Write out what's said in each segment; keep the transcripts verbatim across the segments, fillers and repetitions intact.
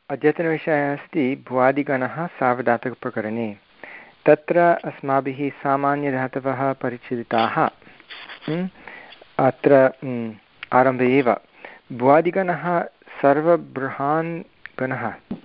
अद्यतनविषयः अस्ति भुवादिगणः सार्वधातुकप्रकरणे। तत्र अस्माभिः सामान्यधातवः परिचलिताः। अत्र आरम्भे एव भुवादिगणः सर्वबृहान् गणः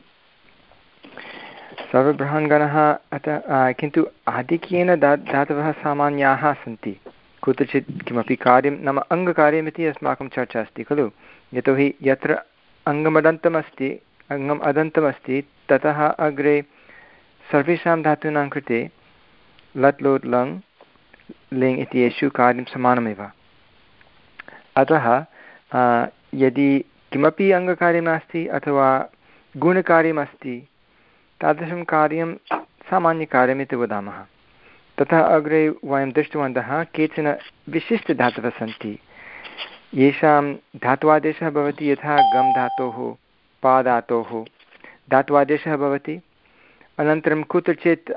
सर्वबृहान् गणः अतः किन्तु आधिक्येन दा धातवः सामान्याः सन्ति। कुत्रचित् किमपि कार्यं नाम अङ्गकार्यमिति अस्माकं चर्चा अस्ति खलु। यतोहि यत्र अङ्गमदन्तमस्ति अङ्गम् अदन्तमस्ति ततः अग्रे सर्वेषां धातूनां कृते लट् लोट् लङ् लिङ् इत्येषु कार्यं समानमेव। अतः यदि किमपि अङ्गकार्यं नास्ति अथवा गुणकार्यमस्ति तादृशं कार्यं सामान्यकार्यमिति वदामः। ततः अग्रे वयं दृष्टवन्तः केचन विशिष्टधातवः सन्ति येषां धात्वादेशः भवति यथा गम् धातोः पा धातोः धात्वादेशः भवति। अनन्तरं कुत्रचित्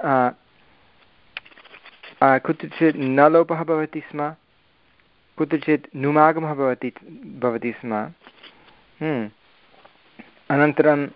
कुत्रचित् न लोपः भवति स्म, कुत्रचित् नुमागमः भवति भवति स्म। अनन्तरम्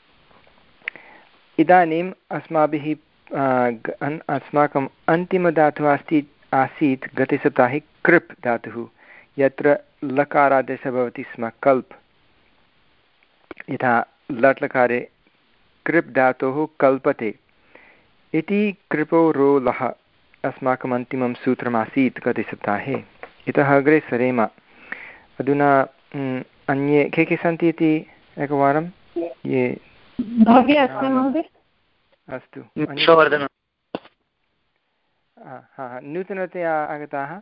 इदानीम् अस्माभिः अस्माकम् अन्तिमधातुः अस्ति आसीत् गते सप्ताहे कृप् धातुः, यत्र लकारादेशः भवति स्म कल्प्। यथा लट् लकारे कृप् धातोः कल्पते इति कृपो रोलः अस्माकम् अन्तिमं सूत्रमासीत् गते सप्ताहे। इतः अग्रे सरेम। अधुना अन्ये के के सन्ति इति एकवारं ये अस्तु हा नूतनतया आगताः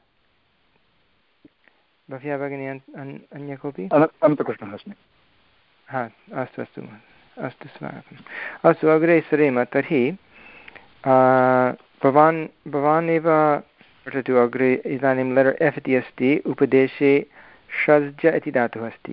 भव्या भगिनी अन्य कोऽपि अनन्तकृष्णः अस्मि। हा अस्तु अस्तु अस्तु स्वागतम्। अस्तु अग्रे सरेम। तर्हि भवान् भवान् एव पठतु अग्रे। इदानीं लेटर् एफ् इति अस्ति। उपदेशे षज्ज इति धातुः अस्ति।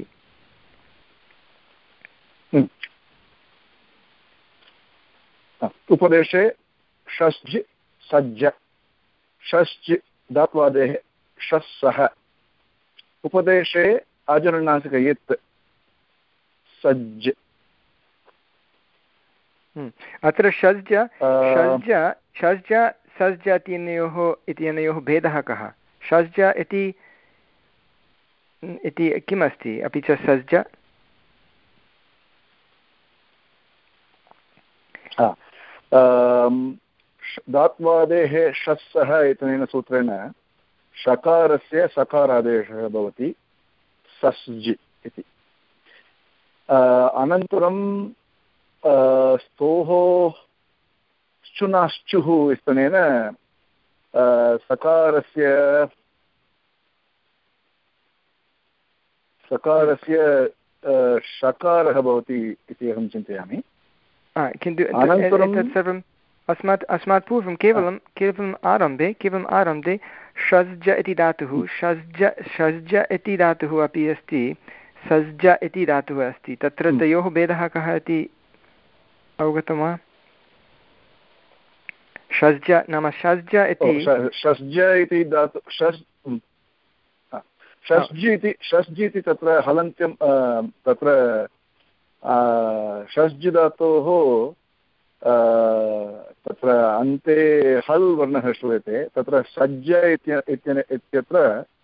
उपदेशे षष्ज् सज्ज षष्ज् धात्वादेः षस्सः। उपदेशे आजनुनासिक यत् सज्ज। अत्र षज्ज षज्ज षज्ज सज्ज इत्यनयोः इत्यनयोः भेदः कः? षज्ज इति इति किमस्ति? अपि च सज्ज धात्वादेः षस्सः इत्यनेन सूत्रेण षकारस्य सकारादेशः भवति सस्ज् इति। अनन्तरं स्तोः श्चुनाश्चुः इत्यनेन सकारस्य सकारस्य षकारः भवति इति अहं चिन्तयामि। किन्तु एतत् सर्वम् अस्मात् अस्मात् पूर्वं केवलं केवलम् आरम्भे केवलम् आरम्भे षज्ज इति धातुः षज्ज षज्ज इति धातुः अपि अस्ति, सज्ज इति धातुः अस्ति। तत्र तयोः भेदः कः इति अवगतं वा? षज्ज नाम षज्ज इति षज्ज इति धातु षज् षज्ज इति षज्ज इति तत्र हलन्त्यं तत्र षज् धातोः तत्र अन्ते हल् वर्णः श्रूयते। तत्र सज्ज इत्यत्र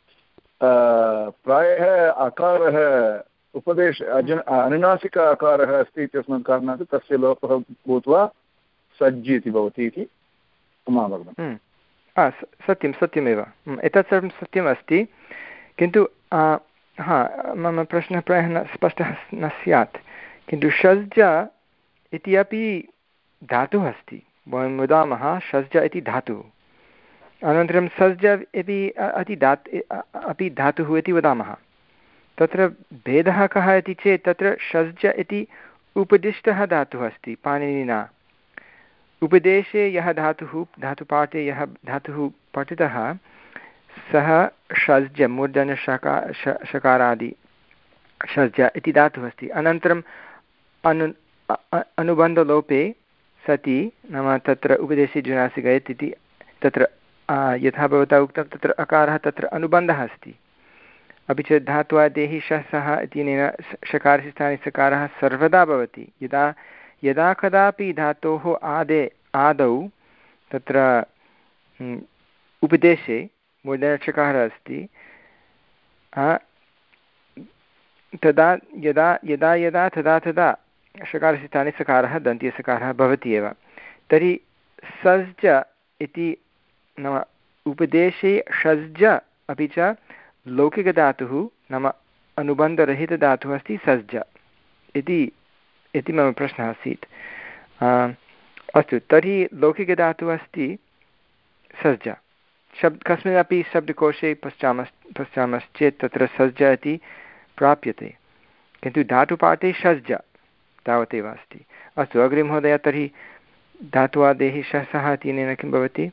प्रायः अकारः उपदेश अजन अनुनासिक अकारः अस्ति इत्यस्मात् कारणात् तस्य लोपः भूत्वा सज्ज इति भवति इति मम अवगमनं। सत्यं सत्यमेव, एतत् सर्वं सत्यमस्ति। किन्तु हा मम प्रश्नः प्रायः न स्पष्टः न स्यात्। किन्तु षज्ज इति अपि धातुः अस्ति। वयं वदामः षज्ज इति धातुः। अनन्तरं सज्ज इति अति धातु अपि धातुः इति वदामः। तत्र भेदः कः इति चेत् तत्र षज्ज इति उपदिष्टः धातुः अस्ति पाणिनिना। उपदेशे यः धातुः धातुपाठे यः धातुः पठितः सः षज्ज मूर्धन्यषका षकारादि षज्ज इति धातुः अस्ति। अनन्तरम् अनु अनुबन्धलोपे सति नाम तत्र उपदेशे जुनासिक यत् इति तत्र यथा भवता उक्तं तत्र अकारः तत्र अनुबन्धः अस्ति। अपि च धात्वादेः शसः इत्यनेन षकारस्य स्थाने सकारः सर्वदा भवति। यदा यदा कदापि धातोः आदे आदौ तत्र उपदेशे मूर्धन्यषकारः अस्ति तदा यदा यदा यदा तदा तदा षकारस्य स्थाने सकारः दन्त्यसकारः भवति एव। तर्हि सज्ज इति नाम उपदेशे षज्ज अपि च लौकिकधातुः नाम अनुबन्धरहितधातुः अस्ति सज्ज इति इति मम प्रश्नः आसीत्। अस्तु, तर्हि लौकिकधातुः अस्ति सज्ज। शब्द कस्मिन्नपि शब्दकोशे पश्यामः पश्यामश्चेत् तत्र सज्ज इति प्राप्यते, किन्तु धातुपाठे षज्ज तावदेव अस्ति। अस्तु अग्रे महोदय, तर्हि धात्वादेः शसः इत्यनेन किं भवति?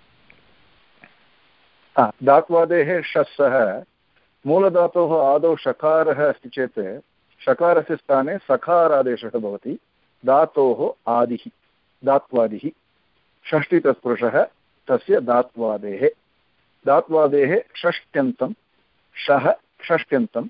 धात्वादेः शसः मूलधातोः आदौ षकारः अस्ति चेत् षकारस्य स्थाने सकारादेशः भवति। धातोः आदिः धात्वादिः षष्ठी तत्पुरुषः तस्य धात्वादेः धात्वादेः षष्ट्यन्तं शः षष्ट्यन्तं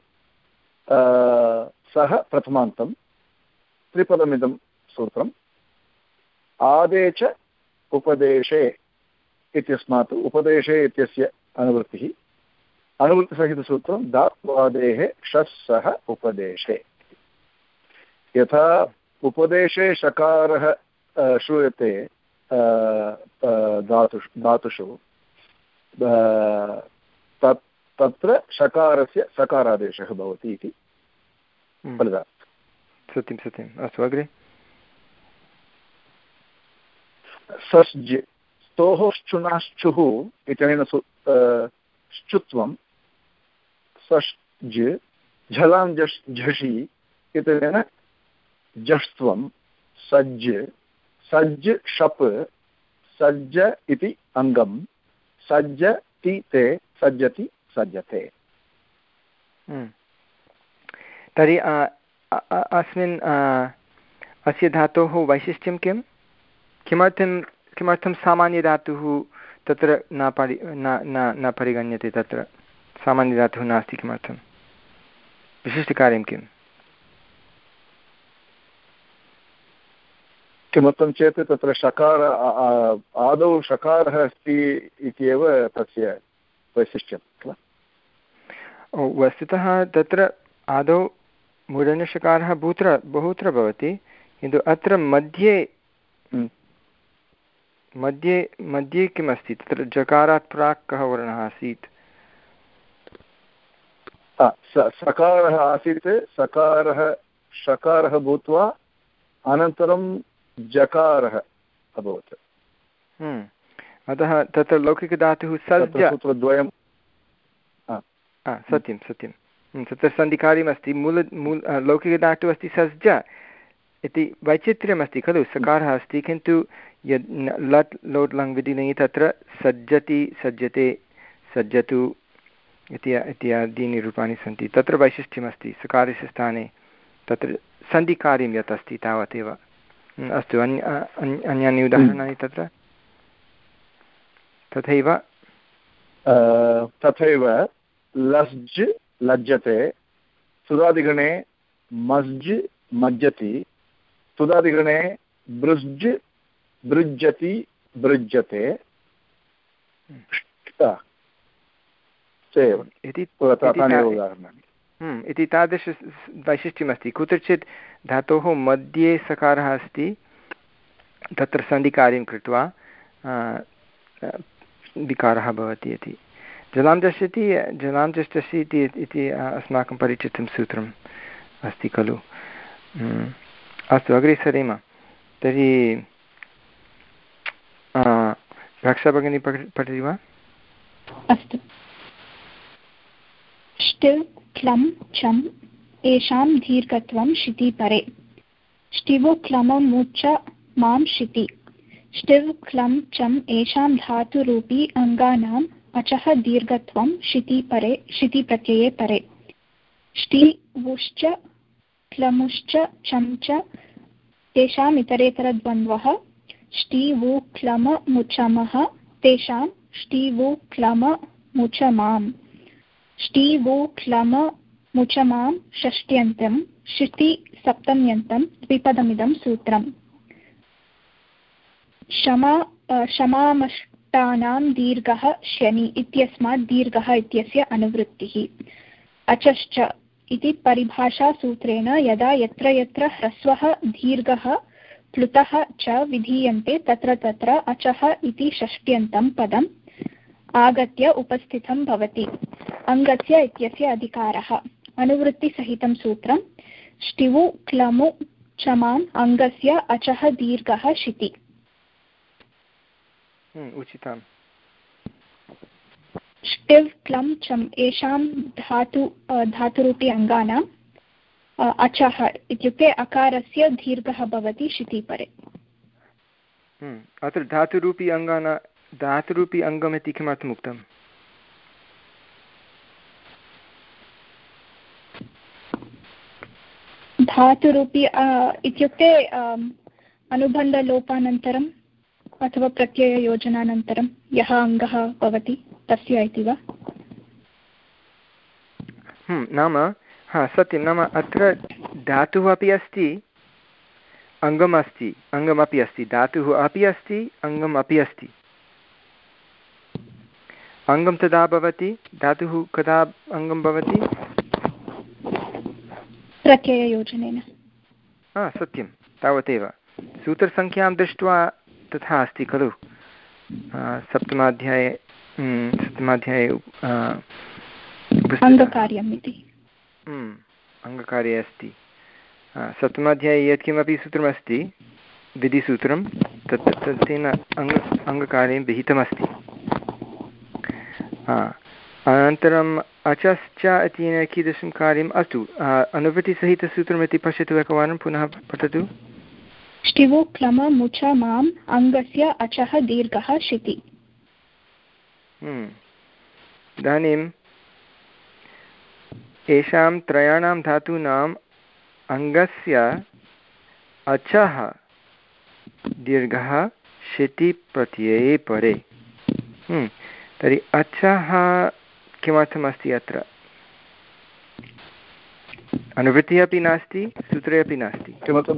सः प्रथमान्तं त्रिपदमिदं सूत्रम् आदे च उपदेशे इत्यस्मात् उपदेशे इत्यस्य अनुवृत्तिः अनुवृत्तिसहितसूत्रं धात्वादेः षस्सः उपदेशे। यथा उपदेशे षकारः श्रूयते धातुषु धातुषु तत् तत्र षकारस्य सकारादेशः भवति इति फलितात्। सत्यं सत्यम्। अस्तु अग्रे। सस्ज् स्तोः श्चुनाश्चुः इत्यनेन श्चुत्वं सस्ज् झलां झष् झषि इत्यनेन जष्ट्वं सज्ज सज्ज शप् सज्ज इति अङ्गं सज्जति ते सज्जति सज्जते। तर्हि अस्मिन् अस्य धातोः वैशिष्ट्यं किं? किमर्थं किमर्थं सामान्यधातुः तत्र न परि न न न परिगण्यते? तत्र सामान्यधातुः नास्ति, किमर्थं? विशिष्टकार्यं किम्? किमर्थं चेत् तत्र षकार आदौ षकारः अस्ति इत्येव तस्य वैशिष्ट्यं किल? वस्तुतः तत्र आदौ मूर्धन्यषकारः बहुत्र बहुत्र भवति, किन्तु अत्र मध्ये मध्ये मध्ये किमस्ति? तत्र जकारात् प्राक् कः वर्णः आसीत्? सकारः आसीत्, सकारः षकारः भूत्वा अनन्तरं जकारः अभवत्। अतः तत्र लौकिकधातुः सज्ज सूत्रद्वयं सत्यं सत्यं तत्र सन्धिकार्यमस्ति। मूल मूल लौकिकधातुः अस्ति सज्ज इति वैचित्र्यमस्ति खलु? सकारः अस्ति, किन्तु यद् लट् लोट् लङ् विधिनयि तत्र सज्जति सज्जते सज्जतु इत्यादीनि रूपाणि सन्ति। तत्र वैशिष्ट्यमस्ति सकारस्य स्थाने तत्र सन्धिकार्यं यत् अस्ति तावदेव। अस्तु, अन्य अन्यानि उदाहरणानि तत्र तथैव तथैव लज्ज् लज्जते सुदादिगणे मज्ज् मज्जति तुदादिगणे बृज्ज् बृज्जति बृज्जते इति तादृश वैशिष्ट्यमस्ति। कुत्रचित् धातोः मध्ये सकारः अस्ति, तत्र सन्धिकार्यं कृत्वा विकारः भवति इति। जलां जष्यति जलां जष्टसि इति अस्माकं परिचितं सूत्रम् अस्ति खलु। अस्तु अग्रे सरेम। तर्हि रक्षा भगिनी पठति वा? अस्तु। ष्टिल् क्लं चं येषां दीर्घत्वं शिति परे ष्टिवो क्लममुच्च मां शिति ष्टिव् क्लं चं येषां धातुरूपी अङ्गानाम् अचः दीर्घत्वं शिति परे शिति प्रत्यये परे ष्टि वुश्च क्लमुश्च चं च तेषाम् इतरेतरद्वन्द्वः ष्टि वु क्लम मुचमः तेषां ष्टि वु क्लम मुचमाम् ष्टि वो क्लम मुचमां षष्ट्यन्तं शिति सप्तम्यन्तं द्विपदमिदं सूत्रम् क्षमा क्षमामष्टानां दीर्घः शनि इत्यस्मात् दीर्घः इत्यस्य अनुवृत्तिः अचश्च इति परिभाषासूत्रेण यदा यत्र यत्र ह्रस्वः दीर्घः प्लुतः च विधीयन्ते तत्र तत्र अचः इति षष्ट्यन्तं पदम् आगत्य उपस्थितं भवति अङ्गस्य इत्यस्य अधिकारः अनुवृत्तिसहितं सूत्रं ष्टिवु क्लमु चमाम् अङ्गस्य अचः दीर्घः शिति उचितम् ष्टिव् क्लं चम् एषां धातु धातुरूपी अङ्गानाम् अचः इत्युक्ते अकारस्य दीर्घः भवति शितिपरे। अत्र धातुरूपी अङ्गाना धातुरूपी अङ्गम् इति किमर्थम् उक्तम्? धातुरूपी इत्युक्ते अनुबन्धलोपानन्तरम् अथवा प्रत्यययोजनानन्तरं यः अङ्गः भवति तस्य इति वा? नाम हा सत्यं, नाम अत्र धातुः अपि अस्ति अङ्गम् अस्ति अङ्गमपि अस्ति धातुः अपि अस्ति अङ्गम् अपि अस्ति। अङ्गं तदा भवति धातुः कदा अङ्गं भवति? प्रत्यययोजनेन। हा सत्यं, तावदेव। सूत्रसङ्ख्यां दृष्ट्वा तथा अस्ति खलु। सप्तमाध्याये सप्तमाध्याये अङ्गकार्यम् इति अङ्गकार्ये अस्ति। सप्तमाध्याये यत्किमपि सूत्रमस्ति विधिसूत्रं तत् तत् तेन अङ्ग अङ्गकार्यं विहितमस्ति। अनन्तरम् अचश्च इत्यनेन कीदृशं कार्यम्? अस्तु, अनुवृत्तिसहितसूत्रमिति पश्यतु एकवारं पुनः पठतु। ष्टिवु क्लम मुच माम् अङ्गस्य अचः दीर्घः शिति। इदानीम् येषां त्रयाणां धातूनाम् अङ्गस्य अचः दीर्घः शिति प्रत्यये परे। तर्हि अचः किमर्थमस्ति अत्र? अनुवृत्तिः अपि नास्ति सूत्रे अपि नास्ति। किमर्थं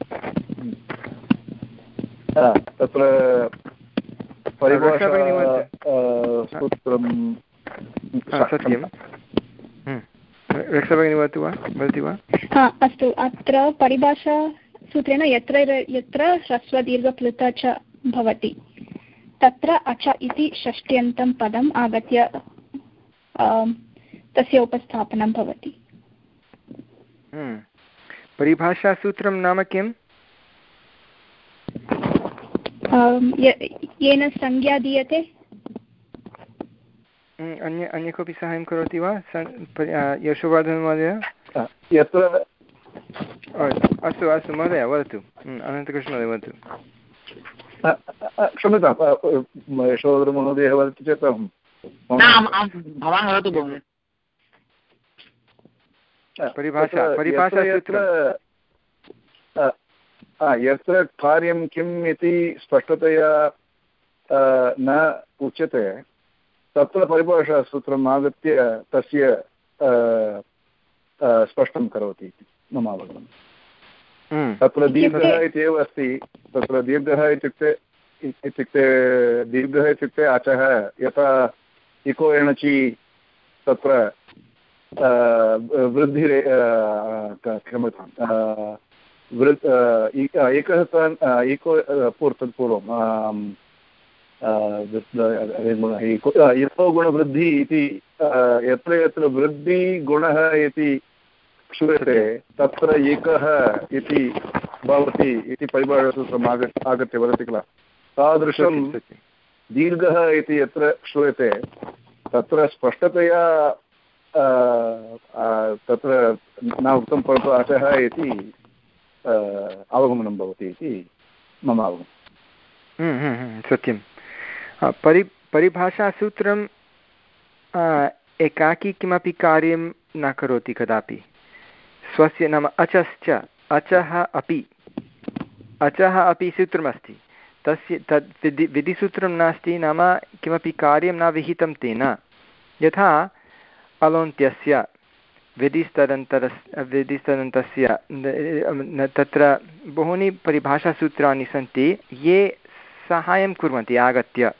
तत्र सत्यं रक्षाभगिनी वदतु वा वदति वा? हा अस्तु, अत्र परिभाषासूत्रेण यत्र यत्र ह्रस्वदीर्घप्लुत च भवति तत्र अच इति षष्ट्यन्तं पदम् आगत्य तस्य उपस्थापनं भवति। परिभाषासूत्रं नाम किम्? येन संज्ञा दीयते। अन्य अन्य कोऽपि साहाय्यं करोति वा? यशोवर्धन महोदय? यत्र अस्तु अस्तु महोदय वदतु, अनन्तकृष्ण महोदय वदतु। क्षम्यतां, यशोवर्धन महोदयः वदति चेत् अहं भवान् वदतु भवान्। परिभाषा परिभाषासूत्रं यत्र कार्यं किम् इति स्पष्टतया न उच्यते तत्र परिभाषासूत्रम् आगत्य तस्य स्पष्टं करोति इति मम अवगमनं। तत्र दीर्घः इत्येव अस्ति। तत्र दीर्घः इत्युक्ते इत्युक्ते दीर्घः इत्युक्ते अचः यथा इको एणचि तत्र वृद्धिरे क्षम्यतां वृद् एकः स्थान् इको पूर्वं पूर्वं यतो गुणवृद्धिः इति यत्र यत्र वृद्धिगुणः इति श्रूयते तत्र एकः इति भवति इति परिभाषासूत्रम् आगत् आगत्य वदति किल। तादृशं दीर्घः इति यत्र श्रूयते तत्र स्पष्टतया तत्र न उक्तं परन्तु अचः इति अवगमनं भवति इति मम अवगमनं। सत्यं। परि परिभाषासूत्रं एकाकी किमपि कार्यं न करोति कदापि। स्वस्य नाम अचश्च अचः अपि अचः अपि सूत्रमस्ति तस्य तद् विधि विधिसूत्रं नास्ति, नाम किमपि कार्यं न विहितं तेन। यथा अलोन्त्यस्य विधिस्तदन्तरस्य विधिस्तदन्तस्य तत्र बहूनि परिभाषासूत्राणि सन्ति ये साहाय्यं कुर्वन्ति आगत्य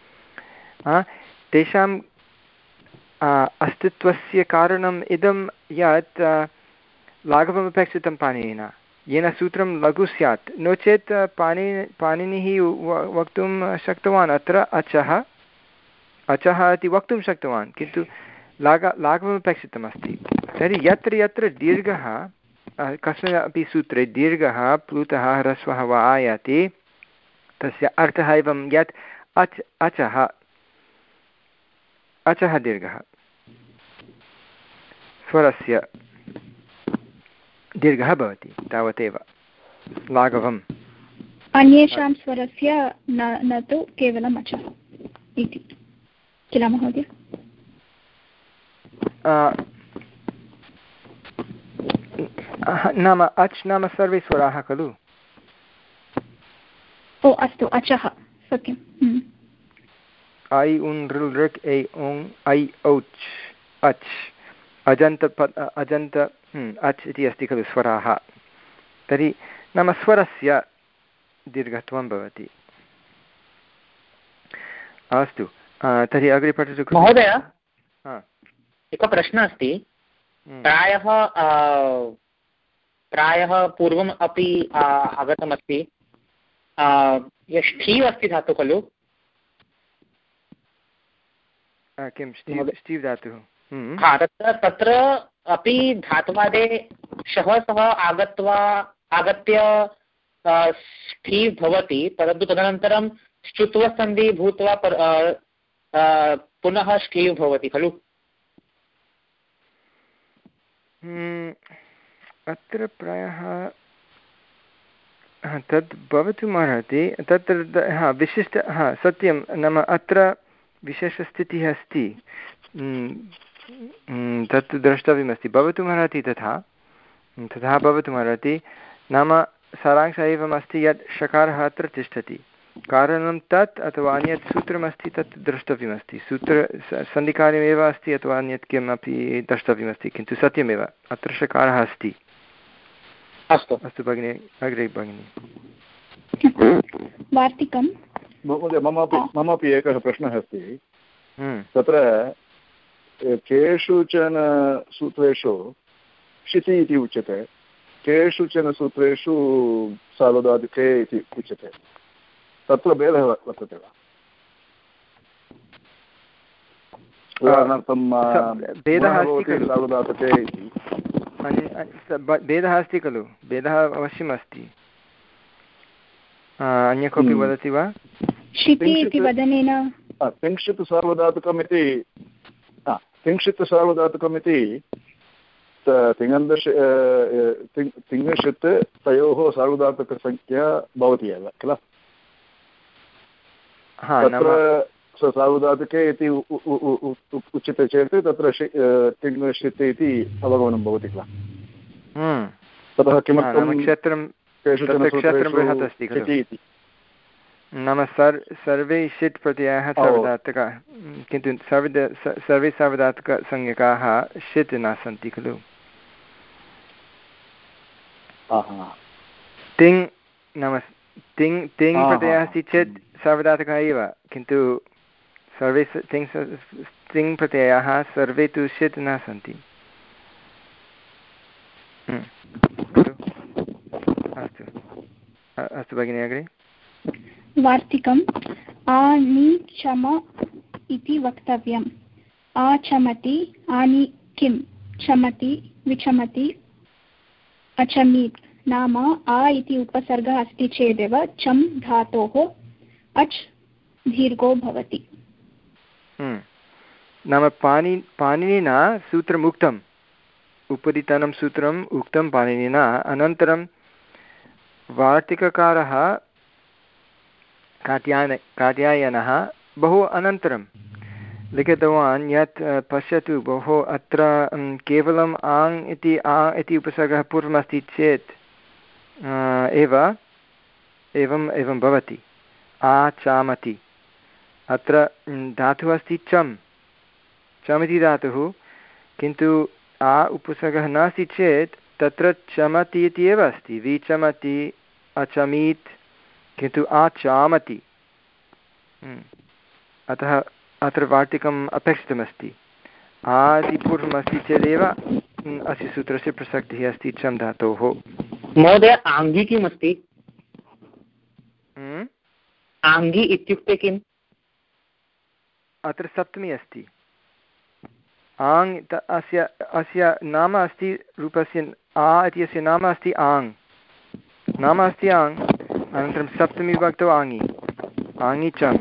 तेषां अस्तित्वस्य कारणम् इदं यत् लाघवमपेक्षितं पाणिनिना येन सूत्रं लघु स्यात् नो चेत् पाणि पाणिनिः वक्तुं शक्तवान् अत्र अचः अचः इति वक्तुं शक्तवान् किन्तु लाघ लाघवमपेक्षितमस्ति तर्हि यत्र यत्र दीर्घः कस्मिन् अपि सूत्रे दीर्घः प्लुतः ह्रस्वः वा आयाति तस्य अर्थः एवं यत् अच् अचः अचः दीर्घः स्वरस्य दीर्घः भवति तावदेव लाघवम् अन्येषां स्वरस्य न न तु केवलम् अचः इति किल महोदय नाम अच् नाम सर्वे स्वराः खलु ओ अस्तु अचः सत्यम् ऐ उन् ऋल् ऋक् ऐ ओङ् ऐ औच् अच् अजन्त अजन्त अच् इति अस्ति खलु स्वराः तर्हि नाम स्वरस्य दीर्घत्वं भवति अस्तु तर्हि अग्रे पठतु महोदय एकः प्रश्नः अस्ति प्रायः प्रायः पूर्वम् अपि आगतमस्ति ष्ठीव् अस्ति धातु खलु किं स्टीव् स्टीव् धातुः हा तत्र तत्र अपि धात्वादे शः सः आगत्वा आगत्य स्ठीव् भवति परन्तु तदनन्तरं श्चुत्वसन्धिः भूत्वा पुनः स्ठीव् भवति खलु अत्र प्रायः तद् भवितुमर्हति तत्र हा विशिष्ट हा सत्यं नाम अत्र विशेषस्थितिः अस्ति तत् द्रष्टव्यमस्ति भवितुमर्हति तथा तथा भवितुमर्हति नाम सारांशः एवमस्ति यत् षकारः अत्र तिष्ठति कारणं तत् अथवा अन्यत् सूत्रमस्ति तत् द्रष्टव्यमस्ति सूत्र सन्धिकार्यमेव अस्ति अथवा अन्यत् किमपि द्रष्टव्यमस्ति किन्तु सत्यमेव अत्र षकारः अस्ति अस्तु अस्तु भगिनि अग्रे भगिनि वार्तिकं महोदय ममापि ममापि एकः प्रश्नः अस्ति तत्र केषुचन सूत्रेषु क्षिति इति उच्यते केषुचन सूत्रेषु सार्वधातुके इति उच्यते तत्र भेदः वर्तते वा उदाहरणार्थं भेदः अस्ति खलु सार्वधातुके इति भेदः अस्ति खलु भेदः अवश्यम् अस्ति अन्य कोऽपि वदति वा क्षिति इति वदनेन तिंशित् सार्वधातुकम् इति तिंशित् सार्वधातुकम् इति तिङन्दश तिङशित् तयोः सार्वधातुकसंख्या भवति एव किल तत्र सार्वधातुके इति उच्यते चेत् तत्र तिङशित् इति अवगमनं भवति किल ततः किमर्थं क्षेत्रं क्षेत्रं बृहत् अस्ति खलु नाम सर् सर्वे षित् प्रत्ययाः सार्वधातुकाः किन्तु सर्वदा सर्वे सार्वधातुकसंज्ञकाः षित् न सन्ति खलु तिङ् नाम तिङ् तिङ् प्रत्ययः अस्ति चेत् सार्वधातुकः एव किन्तु सर्वे तिङ् तिङ् प्रत्ययाः सर्वे तु षित् न सन्ति अस्तु अस्तु भगिनि अग्रे वार्तिकम् आनीचम इति वक्तव्यम् आचमति आनी किं चमति विचमति अचमीत् नाम आ इति उपसर्गः अस्ति चेदेव चम् धातोः अच् दीर्घो भवति नाम पाणि पाणिनिना सूत्रम् उक्तम् उपरितनं सूत्रम् उक्तं पाणिनिना अनन्तरं वार्तिककारः कात्यायन कात्यायनः बहु अनन्तरं लिखितवान् यत् पश्यतु बहु अत्र केवलम् आङ् इति आ इति उपसर्गः पूर्वमस्ति चेत् एव एवम् एवं भवति आचामति अत्र धातुः अस्ति चम् चम् इति धातुः किन्तु आ उपसर्गः नास्ति चेत् तत्र चमति इति एव अस्ति विचमति अचमीत् किन्तु आचामति अतः अत्र वार्तिकम् अपेक्षितमस्ति आदि पूर्वमस्ति चेदेव अस्य सूत्रस्य प्रसक्तिः अस्ति चम् धातोः। महोदय आङ्गी किम् अस्ति? आङ्गी इत्युक्ते किम्? अत्र सप्तमी अस्ति आङ् अस्य अस्य नाम अस्ति रूपस्य आ इत्यस्य नाम अस्ति आङ् नाम अस्ति आङ् अनन्तरं सप्तमी विभक्तौ आङि आङि चम्।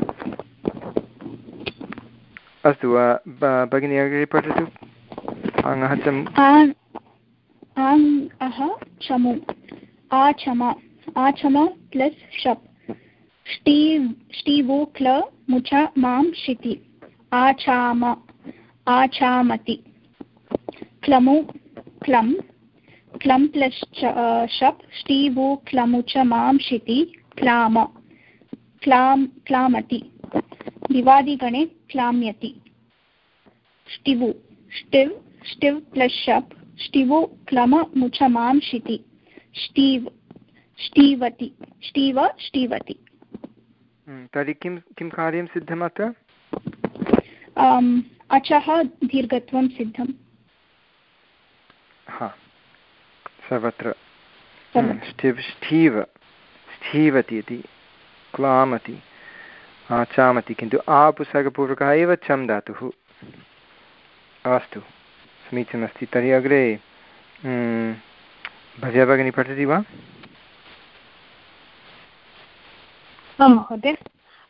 अस्तु भगिनी अग्रे पठतु। आङः चम् आङः चमु आचम आचम प्लस् शप् ष्टीव् ष्टीवो क्ल मुच मां शिति आचाम आचामति क्लमु क्लं क्लं प्लस् शप् ष्टीवो क्लमुच मां शिति क्लाम क्लाम् क्लामति दिवादिगणे क्लाम्यति ष्टिवु ष्टिव् ष्टिव् प्लस् शप् ष्टिवो क्लम मुच मां शिति ष्टीव् ष्टीवति ष्टीव ष्टीवति। तर्हि किं किं कार्यं सिद्धम् अत्र? अचः दीर्घत्वं सिद्धम्। हा सर्वत्र ष्टिव् ष्ठीव ष्ठीवति इति क्लामति आचामति किन्तु आपुसर्गपूर्वकः एव चम् धातुः। अस्तु समीचीनमस्ति। तर्हि अग्रे भव्या भगिनी पठति वा? महोदय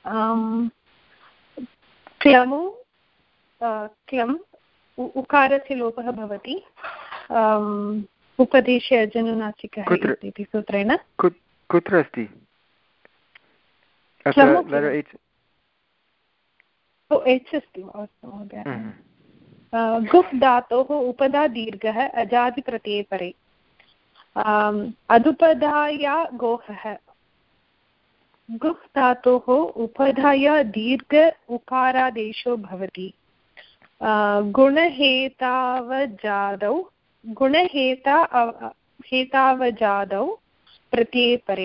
क्लमु क्लम् उकारस्य लोपः भवति उपदेशे अजनुनासिकः इति सूत्रेण। कुत्र अस्ति? एच् अस्ति महोदय। गुह् धातोः उपधा दीर्घः अजादिप्रत्यये परे अदुपधाया गोहः गुह् धातोः उपधाया दीर्घ उकारादेशो भवति गुणहेतावजादौ गुणहेता हेतावजादौ प्रत्यये परे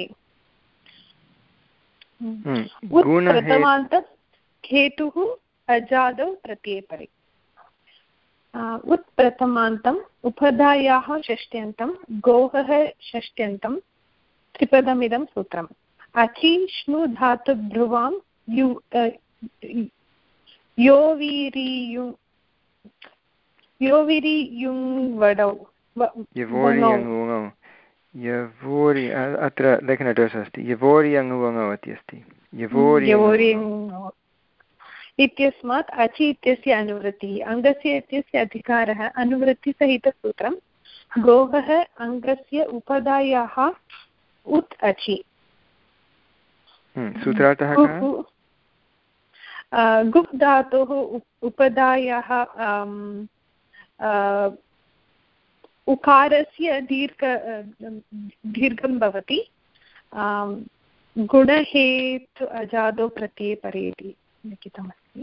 उत्प्रथमान्त हेतुः अजादौ प्रत्यये परे उत्प्रथमान्तम् उपधायाः षष्ट्यन्तं गोहः षष्ट्यन्तं त्रिपदमिदं सूत्रम् अचिष्णु धातुभ्रुवां यु योविरियुङ् योविरियुङ्वडौ यवोरि अत्र लेखनदोषः अस्ति यवोरियङ्वङौ इति अस्ति यवोरियङ् इत्यस्मात् अचि इत्यस्य अनुवृत्तिः अङ्गस्य इत्यस्य अधिकारः अनुवृत्तिसहितसूत्रं गोहः अङ्गस्य उपधायाः उत् अचि सूत्रार्थः गुह् धातोः उपधायाः उकारस्य दीर्घ दीर्घं भवति गुणहेतु अजादौ प्रत्यये परे इति लिखितमस्ति।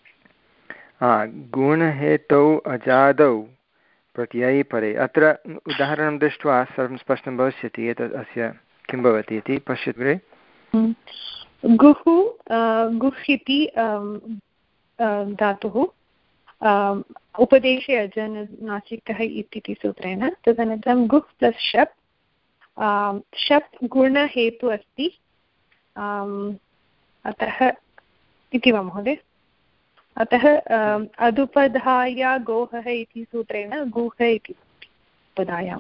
गुणहेतौ अजादौ प्रत्यये परे अत्र उदाहरणं दृष्ट्वा सर्वं स्पष्टं भविष्यति एतत् अस्य किं भवति इति पश्यतु। गुः गुह् इति धातुः उपदेशे अजनुनासिकः इति सूत्रेण तदनन्तरं गुह् प्लस् शप् शप् गुणहेतु अस्ति अतः इति वा महोदय अतः अदुपधाया गोहः इति सूत्रेण गुह इति उपधायां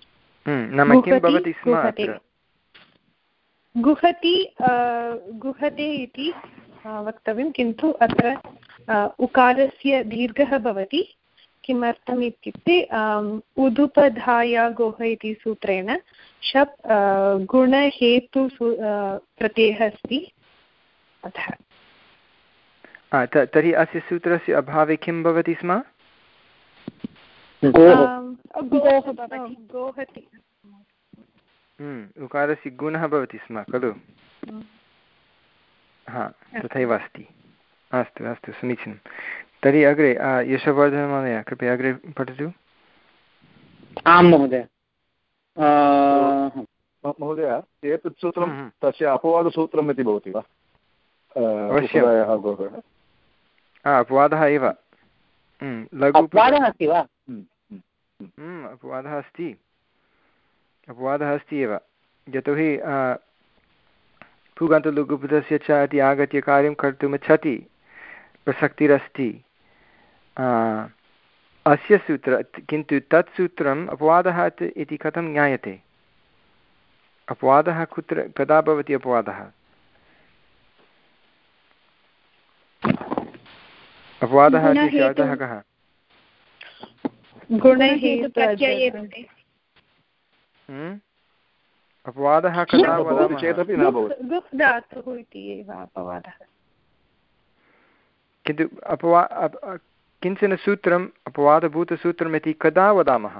गुहति गुहते इति वक्तव्यं किन्तु अत्र उकारस्य दीर्घः भवति किमर्थम् इत्युक्ते उदुपधाया गोह इति सूत्रेण शप् गुणहेतु प्रत्ययः अस्ति अतः। तर्हि अस्य सूत्रस्य अभावे किं भवति स्म? उकारस्य गुणः भवति स्म खलु? हा तथैव अस्ति। अस्तु अस्तु समीचीनं। तर्हि अग्रे यशवर्धनमहोदय कृपया अग्रे पठतु। आं महोदय। महोदय एतत् सूत्रं तस्य अपवादसूत्रम् इति भवति वा? अवश्यम् अपवादः एव। लघु अपवादः अस्ति वा? अपवादः अस्ति अपवादः अस्ति एव। यतोहि पुगन्तलघुपदस्य च इति आगत्य कार्यं कर्तुमिच्छति प्रसक्तिरस्ति अस्य सूत्र, किन्तु तत् सूत्रम् अपवादः इति कथं ज्ञायते? अपवादः कुत्र कदा भवति? अपवादः अपवादः इत्यस्य अर्थः कः? अपवादः कदा वदामः चेदपि न भवति, किन्तु अपवा किञ्चन सूत्रम् अपवादभूतसूत्रम् इति कदा वदामः?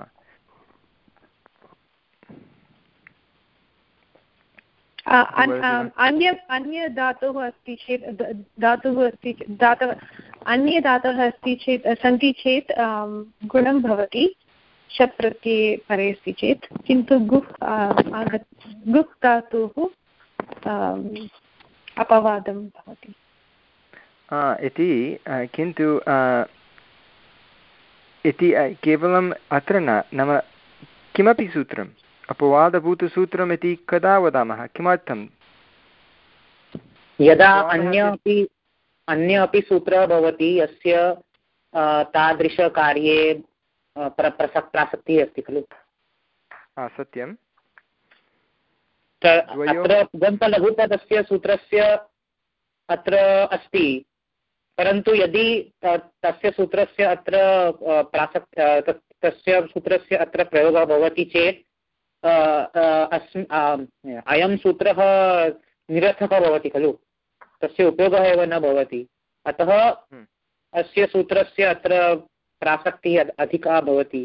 अन्य अन्य धातुः अस्ति चेत् धातुः अस्ति धातवः अन्ये धातवः अस्ति चेत् सन्ति चेत् गुणं भवति शप् प्रत्यये परे अस्ति चेत्, किन्तु गुह् गुह् धातुः अपवादं भवति इति। किन्तु इति केवलम् अत्र न, नाम किमपि सूत्रम् अपवादभूतसूत्रम् इति कदा वदामः? किमर्थं? यदा अन्य अपि अन्य अपि सूत्रः भवति यस्य तादृशकार्ये प्रसक् प्रासक्तिः अस्ति खलु। सत्यम्। अत्र पुगन्तलघुपदस्य सूत्रस्य अत्र अस्ति, परन्तु यदि तस्य सूत्रस्य अत्र प्रासक् तस्य सूत्रस्य अत्र प्रयोगः भवति चेत् अयं सूत्रः निरर्थकः भवति खलु, तस्य उपयोगः एव न भवति। अतः अस्य सूत्रस्य अत्र प्रासक्तिः अधिका भवति।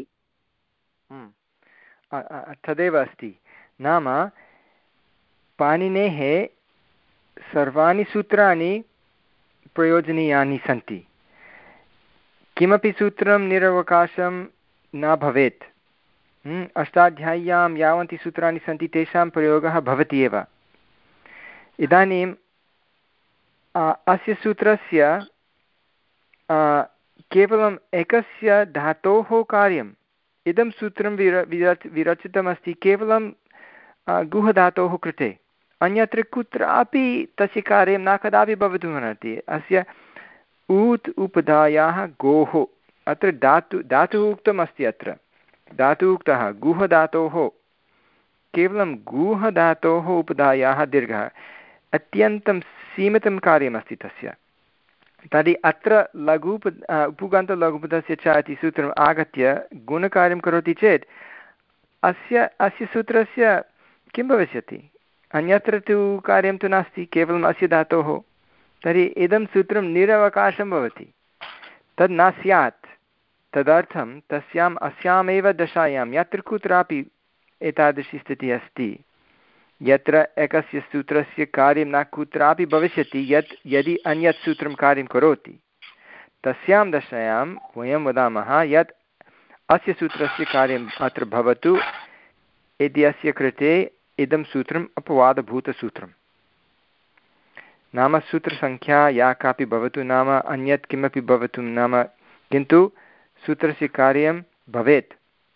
तदेव अस्ति, नाम पाणिनेः सर्वाणि सूत्राणि प्रयोजनीयानि सन्ति। किमपि सूत्रं निरवकाशं न भवेत्। अष्टाध्याय्यां यावन्ति सूत्राणि सन्ति तेषां प्रयोगः भवति एव। इदानीम् अस्य सूत्रस्य केवलम् एकस्य धातोः कार्यम् इदं सूत्रं विर विरच विरचितमस्ति केवलं गुहधातोः कृते। अन्यत्र कुत्रापि तस्य कार्यं न कदापि भवितुमर्हति। अस्य ऊत् उपधायाः गोः, अत्र धातु धातुः उक्तमस्ति, अत्र धातुः उक्तः गुहधातोः, केवलं गुहधातोः उपधायाः दीर्घः, अत्यन्तं सीमितं कार्यमस्ति तस्य। तर्हि अत्र लघु उपुगन्तलघुपदस्य च इति सूत्रम् आगत्य गुणकार्यं करोति चेत् अस्य अस्य सूत्रस्य किं भविष्यति? अन्यत्र तु कार्यं तु नास्ति, केवलम् अस्य धातोः। तर्हि इदं सूत्रं निरवकाशं भवति, तद् न स्यात्। तदर्थं तस्याम् अस्यामेव दशायां यत्र कुत्रापि एतादृशी स्थितिः अस्ति, यत्र एकस्य सूत्रस्य कार्यं न कुत्रापि भविष्यति, यत् यदि अन्यत् सूत्रं कार्यं करोति, तस्यां दशायां वयं वदामः यत् अस्य सूत्रस्य कार्यम् अत्र भवतु इति। अस्य कृते इदं सूत्रम् अपवादभूतसूत्रं, नाम सूत्रसङ्ख्या या कापि भवतु, नाम अन्यत् किमपि भवतु, नाम किन्तु सूत्रस्य कार्यं भवेत्।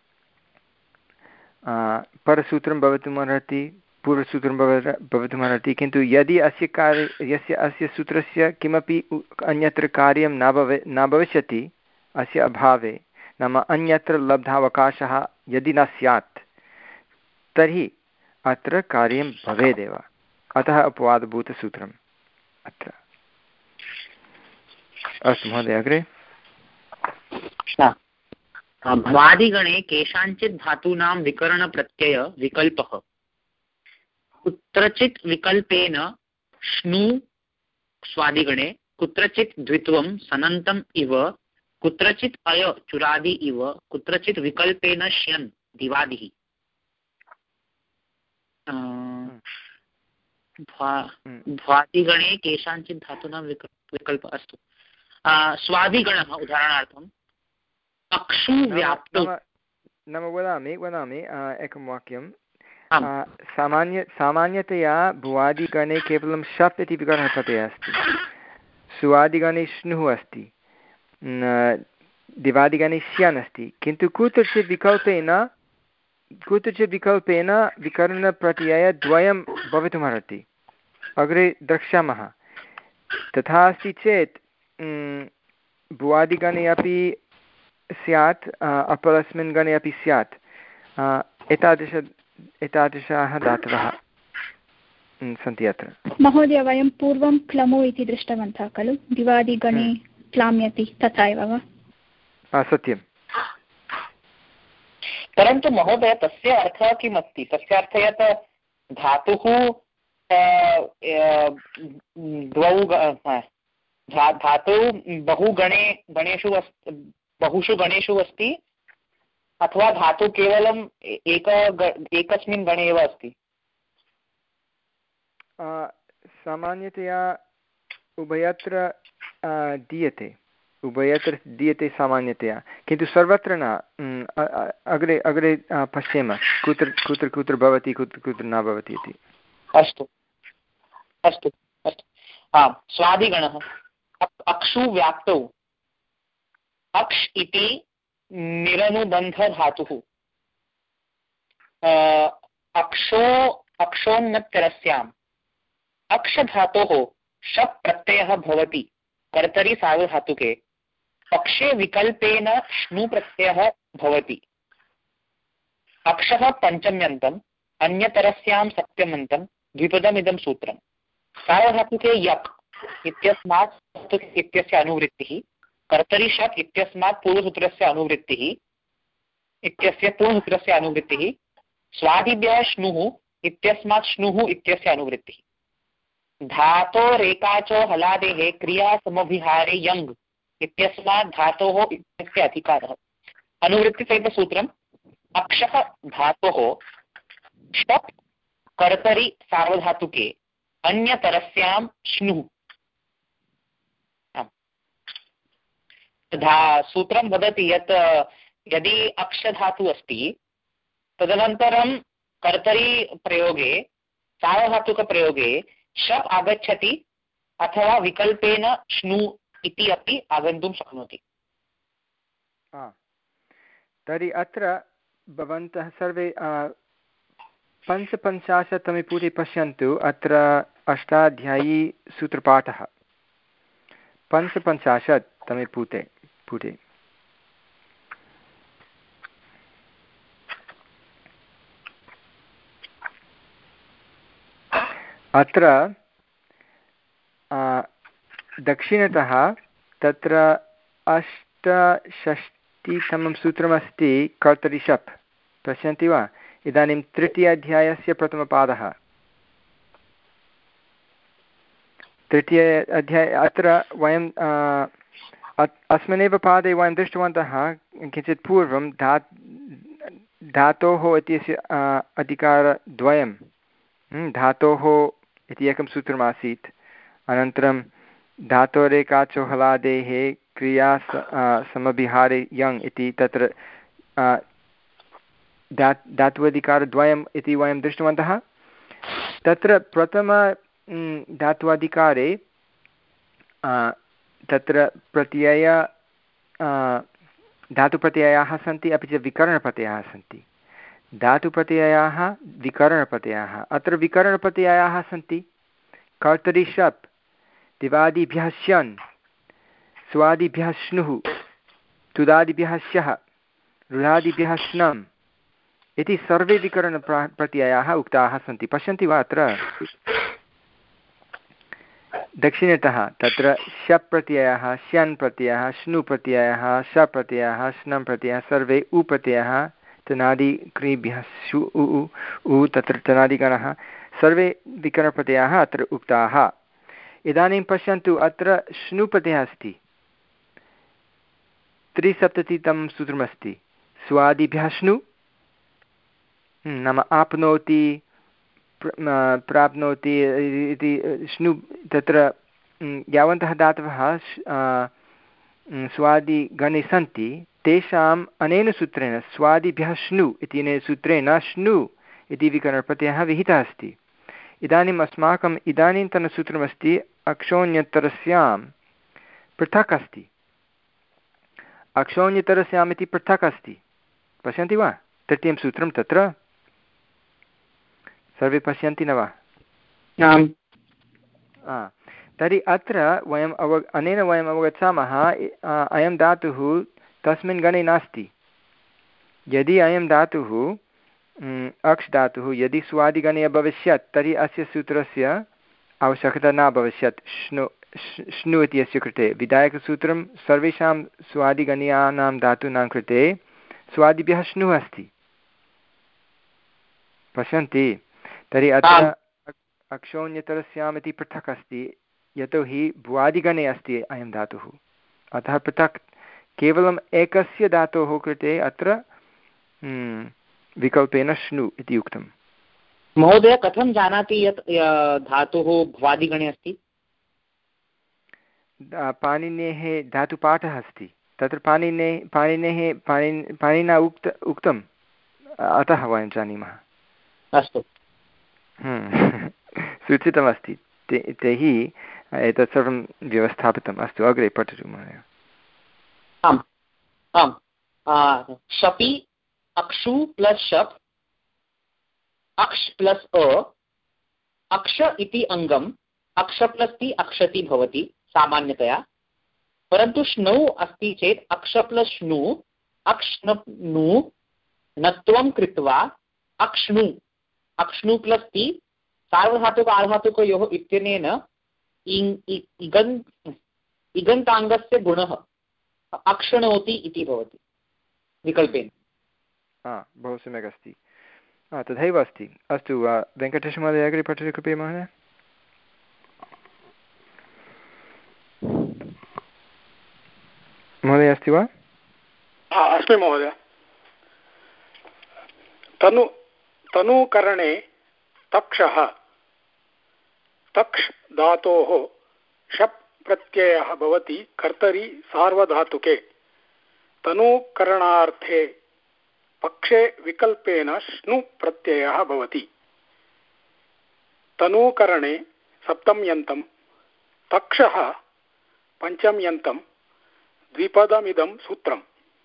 परसूत्रं भवितुमर्हति, पूर्वसूत्रं भव भवितुमर्हति, किन्तु यदि अस्य कार्य यस्य अस्य सूत्रस्य किमपि अन्यत्र कार्यं न भवे न भविष्यति अस्य अभावे, नाम अन्यत्र लब्धावकाशः यदि न स्यात्, तर्हि अत्र कार्यं भवेदेव। अतः अपवादभूतसूत्रम् अत्र। अस्तु महोदय, अग्रे। भवादिगणे केषाञ्चित् धातूनां विकरणप्रत्यय विकल्पः कुत्रचित् विकल्पेन श्नु स्वादिगणे, कुत्रचित् द्वित्वं सनन्तम् इव, कुत्रचित् अय चुरादि इव, कुत्रचित् विकल्पेन श्यन् दिवादिः। भ्वादिगणे केषाञ्चित् धातूनां विकल्प अस्तु स्वादिगणः उदाहरणार्थम् अक्षु व्याप्तौ। नाम वदामि वदामि एकं वाक्यं सामान्य सामान्यतया भुवादिगणे केवलं शप् इति विकरणप्रत्ययः अस्ति, सुवादिगणे स्नुः अस्ति, दिवादिगणे स्यान् अस्ति, किन्तु कुत्रचित् विकल्पेन कुत्रचित् विकल्पेन विकरणप्रत्ययद्वयं भवितुमर्हति, अग्रे द्रक्ष्यामः। तथा अस्ति चेत् भुवादिगणे अपि स्यात् अपरस्मिन् गणे अपि स्यात्, एतादृश एतादृशाः धातवः सन्ति अत्र। महोदय, वयं पूर्वं क्लमो इति दृष्टवन्तः खलु, दिवादिगणे क्लाम्यति, तथा एव वा? सत्यं। परन्तु महोदय तस्य अर्थः किम् अस्ति? तस्य अर्थः यत् धातुः द्वौ धातु बहुगणे गणेषु बहुषु गणेषु अस्ति, अथवा धातु केवलम् एक एकस्मिन् गणे एव अस्ति? सामान्यतया उभयत्र दीयते उभयत्र दीयते सामान्यतया, किन्तु सर्वत्र न। अग्रे अग्रे पश्येम कुत्र कुत्र कुत्र भवति कुत्र कुत्र न भवति इति। अस्तु अस्तु अस्तु आम्। स्वादिगणः अक्षु व्याप्तौ। अक्ष इति निरनुबन्धधातुः। अक्षो अक्षोन्नतरस्याम् अक्षधातोः शप् प्रत्ययः भवति कर्तरि सार्वधातुके। पक्षे विकल्पेन श्नु प्रत्ययः भवति। अक्षः पञ्चम्यन्तम् अन्यतरस्यां सप्तम्यन्तं द्विपदमिदं सूत्रम्। सार्वधातुके यक् इत्यस्मात् इत्यस्य अनुवृत्तिः, कर्तरि शप् इत्यस्मात् पूर्वसूत्रस्य अनुवृत्तिः इत्यस्य पूर्वसूत्रस्य अनुवृत्तिः, स्वादिभ्यः श्नुः इत्यस्मात् श्नुः इत्यस्य अनुवृत्तिः। धातोरेकाचो हलादेः क्रिया समभिहारे यङ् इत्यस्मात् धातोः इत्यस्य अधिकारः। अनुवृत्तिसहितसूत्रम् अक्षः धातोः शप् कर्तरि सार्वधातुके अन्यतरस्यां श्नुः। सूत्रं वदति यत् यदि अक्षधातुः अस्ति तदनन्तरं कर्तरि प्रयोगे सार्वधातुकप्रयोगे शप् आगच्छति अथवा विकल्पेन श्नु इति अपि आगन्तुं शक्नोति। तर्हि अत्र भवन्तः सर्वे पञ्चपञ्चाशत्तमे पुटे पश्यन्तु। अत्र अष्टाध्यायी सूत्रपाठः पञ्चपञ्चाशत्तमे पुटे पुटे अत्र दक्षिणतः तत्र अष्टषष्टितमं सूत्रमस्ति कर्तरि शप्। पश्यन्ति वा? इदानीं तृतीयाध्यायस्य प्रथमपादः। तृतीय अध्याय अत्र वयं अस्मिन्नेव पादे वयं दृष्टवन्तः किञ्चित् पूर्वं धा धातोः इत्यस्य अधिकारद्वयं। धातोः इति एकं सूत्रमासीत्, अनन्तरं धातोरेकाचो हलादेः क्रिया समभिहारे यङ् इति तत्र धा धात्वधिकारद्वयम् इति वयं दृष्टवन्तः। तत्र प्रथम धात्वाधिकारे तत्र प्रत्यय धातुप्रत्ययाः सन्ति, अपि च विकरणप्रत्ययाः सन्ति। धातुप्रत्ययाः विकरणप्रत्ययाः। अत्र विकरणप्रत्ययाः सन्ति कर्तरि शप्, दिवादिभ्यः श्यन्, स्वादिभ्यः श्नुः, तुदादिभ्यः स्यः, रुधादिभ्यः स्नम् इति सर्वे विकरणप्रत्ययाः उक्ताः सन्ति। पश्यन्ति वा? अत्र दक्षिणतः तत्र शप् प्रत्ययः, श्यन् प्रत्ययः, श्नु प्रत्ययः, शप् प्रत्ययः, स्नम् प्रत्ययः, सर्वे उ प्रत्ययः, तनादि क्रिभ्यः शु उ उ तत्र तनादिगणः, सर्वे विकरणप्रत्ययाः अत्र उक्ताः। इदानीं पश्यन्तु, अत्र श्नु प्रत्ययः अस्ति। त्रिसप्ततितमं सूत्रमस्ति, स्वादिभ्यः श्नु नाम आप्नोति प्राप्नोति इति श्नु। तत्र यावन्तः धातवः स्वादिगणे सन्ति तेषाम् अनेन सूत्रेण स्वादिभ्यः श्नु इत्यनेन सूत्रेण श्नु इति विकरणप्रत्ययः विहितः अस्ति। इदानीम् अस्माकम् इदानीन्तनसूत्रमस्ति अक्षोण्यतरस्यां पृथक् अस्ति। अक्षोण्यतरस्याम् इति पृथक् अस्ति, पश्यन्ति वा? तृतीयं सूत्रं तत्र सर्वे पश्यन्ति न वा? तर्हि अत्र वयम् अव अनेन वयम् अवगच्छामः अयं धातुः तस्मिन् गणे नास्ति। यदि अयं धातुः अक्ष् धातुः यदि स्वादिगणे अभविष्यत् तर्हि अस्य सूत्रस्य आवश्यकता न भविष्यत्। श्नु श्नु इत्यस्य कृते विधायकसूत्रं सर्वेषां स्वादिगणीयानां धातूनां कृते स्वादिभ्यः श्नुः अस्ति, पश्यन्ति? तर्हि अत्र अक्षोण्यतरस्याम् इति पृथक् अस्ति, यतोहि भ्वादिगणे अस्ति अयं धातुः, अतः पृथक्। केवलम् एकस्य धातोः कृते अत्र विकल्पेन श्नु इति उक्तम्। महोदय कथं जानाति यत् धातुः भ्वादिगणे अस्ति? पाणिनेः धातुपाठः अस्ति तत्र। पाणिनेः पाणिनेः पाणि पाणिना उक्त उक्तम्, अतः वयं जानीमः। अस्तु, सूचितमस्ति तैः एतत् सर्वं व्यवस्थापितम्। अस्तु, अग्रे पठतु महोदय। आम् आम् शपि अक्षु प्लस् शप् अक्ष् प्लस् अ अक्ष इति अङ्गम् अक्ष प्लस् ति अक्षति भवति सामान्यतया, परन्तु श्नौ अस्ति चेत् अक्ष प्लस् श्नु अक्ष्नु नत्वं कृत्वा अक्ष्णु अक्ष्णु प्लस् ति सार्वधातुक आर्धातुकयोः इत्यनेन इगन्त् इगन्ताङ्गस्य गुणः अक्षणोति इति भवति विकल्पेन। बहु सम्यक् अस्ति, तथैव अस्ति। अस्तु, वेङ्कटेशमहोदय अग्रे पठतु कृपया महोदय। महोदय अस्ति वा? अस्मि महोदय। तनु तनुकरणे तक्षः तक्ष् धातोः शप् प्रत्ययः भवति कर्तरि सार्वधातुके। तनुकरणार्थे पक्षे विकल्पेन श्नु प्रत्ययः भवति। तनुकरणे सप्तम्यन्तं तक्षः पञ्चम्यन्तं द्विपदमिदं सूत्रम्।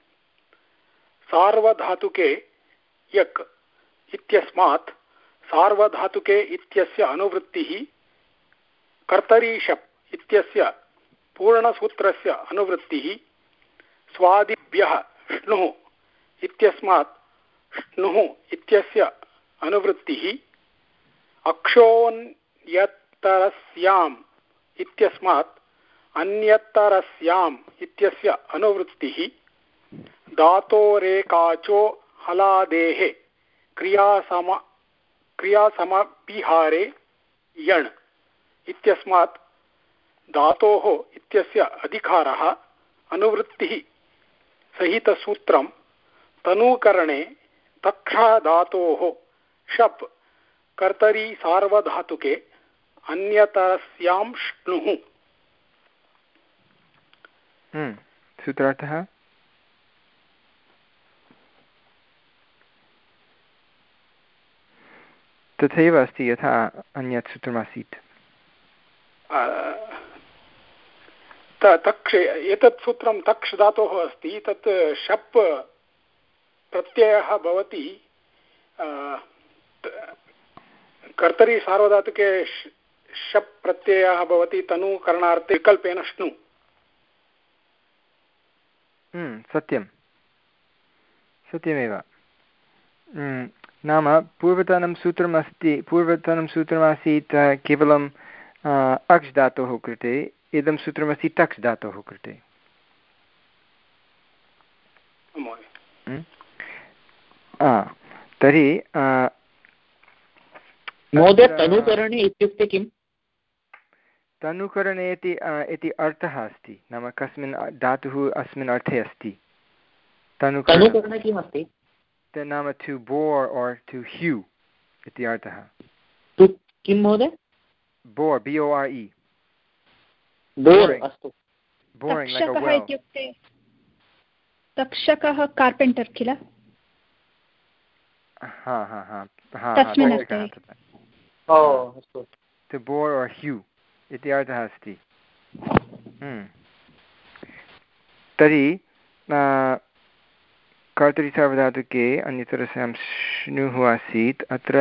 सार्वधातुके यक् इत्यस्मात् सार्वधातुके इत्यस्य अनुवृत्तिः कर्तरि शप् इत्यस्य पूर्णसूत्रस्य अनुवृत्तिः स्वादिभ्यः श्नुः इत्यस्मात् श्नुः इत्यस्य अनुवृत्तिः अक्षोन्यतरस्याम् इत्यस्मात् अन्यतरस्याम् इत्यस्य अनुवृत्तिः धातोरेकाचो हलादेः क्रियासम क्रियासमपिहारे यण् इत्यस्मात् धातोः इत्यस्य अधिकारः अनुवृत्तिः सहितसूत्रं तनुकरणे तक्षा धातोः शप् कर्तरि सार्वधातुके अन्यतरस्यां श्नुः। सूत्रार्थः तथैव अस्ति यथा अन्यत् सूत्रमासीत्। तक्ष एतत् सूत्रं तक्ष् धातोः अस्ति, तत् शप् प्रत्ययः भवति कर्तरि सार्वधातुके शप् प्रत्ययः भवति तनुकरणार्थे विकल्पेन श्नु। सत्यं सत्यमेव। नाम पूर्वतनं सूत्रमस्ति पूर्वतनं सूत्रमासीत् केवलं अक्ष् धातोः कृते, इदं सूत्रमस्ति टक्ष् धातोः कृते। तर्हि महोदय तनुकरणे इत्युक्ते किम्? तनुकरणे इति अर्थः अस्ति, नाम कस्मिन् धातुः अस्मिन् अर्थे अस्ति। तनुकरणे किम् अस्ति? नाम टु बोर् और् टु ह्यू इति अर्थः। किं महोदय? बोर्, बि ओ आर् इ। बोर्, अस्तु। तक्षकः इत्युक्ते तक्षकः कार्पेण्टर् किल बोर् और ह्यू इति अर्थः अस्ति। तर्हि कर्तरि सार्वधातुके अन्यतरस्यां श्नुः आसीत्। अत्र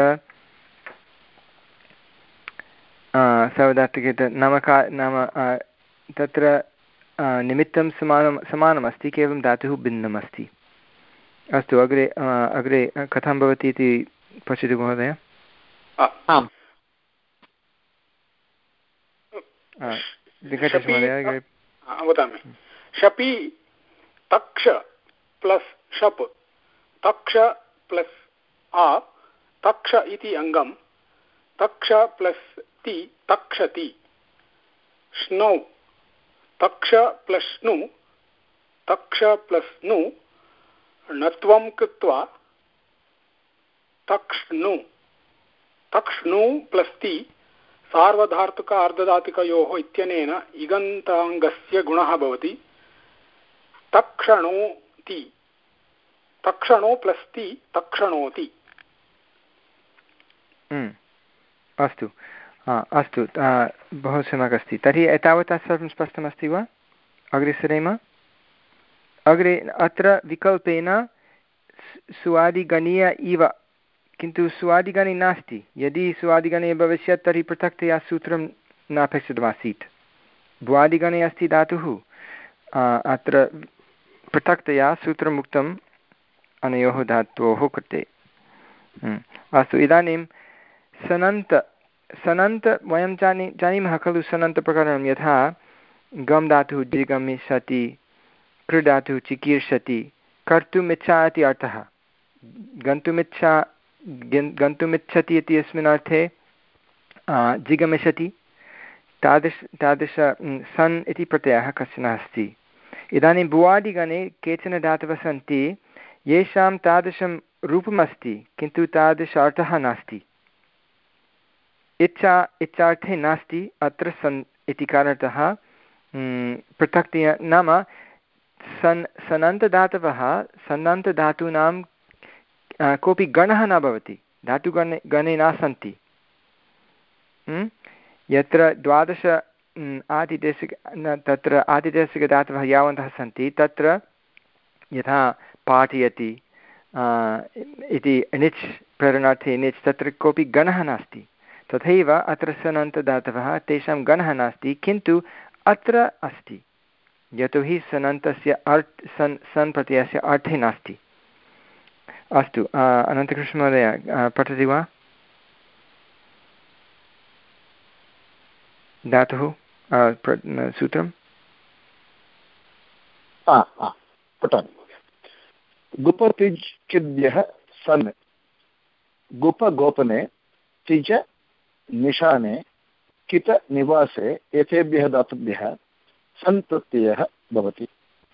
सार्वधातुके नाम का नाम तत्र निमित्तं समानं समानमस्ति, केवलं धातुः भिन्नमस्ति। अस्तु, अग्रे अग्रे कथं भवति इति पश्यतु महोदय। वदामि। शपि तक्ष प्लस् शप् तक्ष प्लस् आ तक्ष इति अङ्गं तक्ष प्लस् ति तक्षति। स्नौ तक्ष प्लस् नु तक्ष प्लस् नु णत्वं कृत्वा तक्ष्नु तक्ष्नु प्लस् ति सार्वधातुक अर्धधातुकयोः इत्यनेन इगन्ताङ्गस्य गुणः भवति। तक्षणोति तक्षणो प्लस् ति तक्षणोति। अस्तु अस्तु, बहु सम्यक् अस्ति। तर्हि एतावता सर्वं स्पष्टमस्ति वा? अग्रे सरेम। अग्रे अत्र विकल्पेन सुवादिगणीय इव, किन्तु सुवादिगणे नास्ति। यदि सुवादिगणे भविष्यत् तर्हि पृथक्तया सूत्रं नापेक्षितमासीत्। भुवादिगणे अस्ति धातुः, अत्र पृथक्तया सूत्रम् उक्तम् अनयोः धातोः कृते। अस्तु, इदानीं सनन्त सनन्त वयं जानी जानीमः खलु सनन्तप्रकरणं। यथा गम् धातुः जिगमिष्यति, कृ धातुः चिकीर्षति, कर्तुमिच्छा इति अर्थः। गन्तुमिच्छा गन्तुमिच्छति इति अस्मिन् अर्थे जिगमिष्यति, तादृश तादृश सन् इति प्रत्ययः कश्चन अस्ति। इदानीं भुवादिगणे केचन धातवः सन्ति येषां तादृशं रूपमस्ति, किन्तु तादृश अर्थः नास्ति। इच्छा इच्छार्थे नास्ति अत्र सन् इति कारणतः पृथक्तया नाम सन् सनन्तधातवः सन्नन्तधातूनां कोऽपि गणः न भवति, धातुगणे गणे न सन्ति। यत्र द्वादश आदिदेशिक तत्र आदिदेशिकधातवः यावन्तः सन्ति तत्र यथा पाठयति इति णिच् प्रेरणार्थे णिच्, तत्र कोऽपि गणः नास्ति। तथैव अत्र सनन्तधातवः तेषां गणः नास्ति, किन्तु अत्र अस्ति, यतोहि सनन्तस्य अर्थ सन् सन् प्रत्ययस्य अर्थे नास्ति। अस्तु, अनन्तकृष्णमहोदय पठति वा धातुः सूत्रं? पठामि। गुपतिज् किद्यः सन् गुप गोपने तिज निशाने कित निवासे एतेभ्यः धातुभ्यः सन् प्रत्ययः भवति।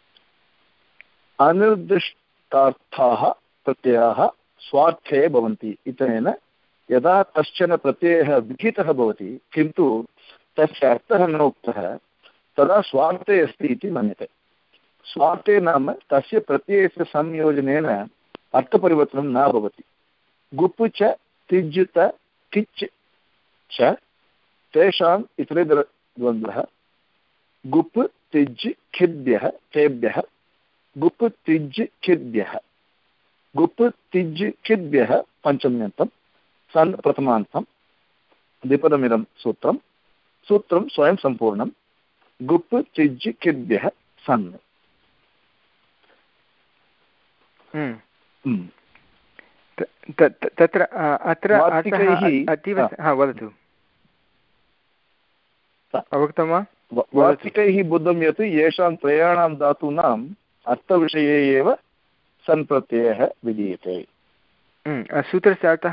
अनिर्दिष्टार्थाः प्रत्ययाः स्वार्थे भवन्ति इत्यनेन यदा कश्चन प्रत्ययः विहितः भवति किन्तु तस्य अर्थः न उक्तः तदा स्वार्थे अस्ति इति मन्यते। स्वार्थे नाम तस्य प्रत्ययस्य संयोजनेन अर्थपरिवर्तनं न भवति। गुप् च तिज् त किच् च तेषाम् इतरे द्वन्द्वः। गुप् तिज् खिद्यः तेभ्यः गुप् तिज् खिद्यः गुप् तिज् खिद्यः पञ्चम्यन्तं सन् प्रथमान्तं द्विपदमिदं सूत्रं सूत्रं स्वयं सम्पूर्णं गुप् तिज् खिद्यः सन्। तत्र अत्र अतीव वदतु, अवगतं वा? वार्तिकैः बुद्धं यत् येषां त्रयाणां धातूनाम् अर्थविषये एव सन् प्रत्ययः विधीयते। सूत्रस्य अर्थः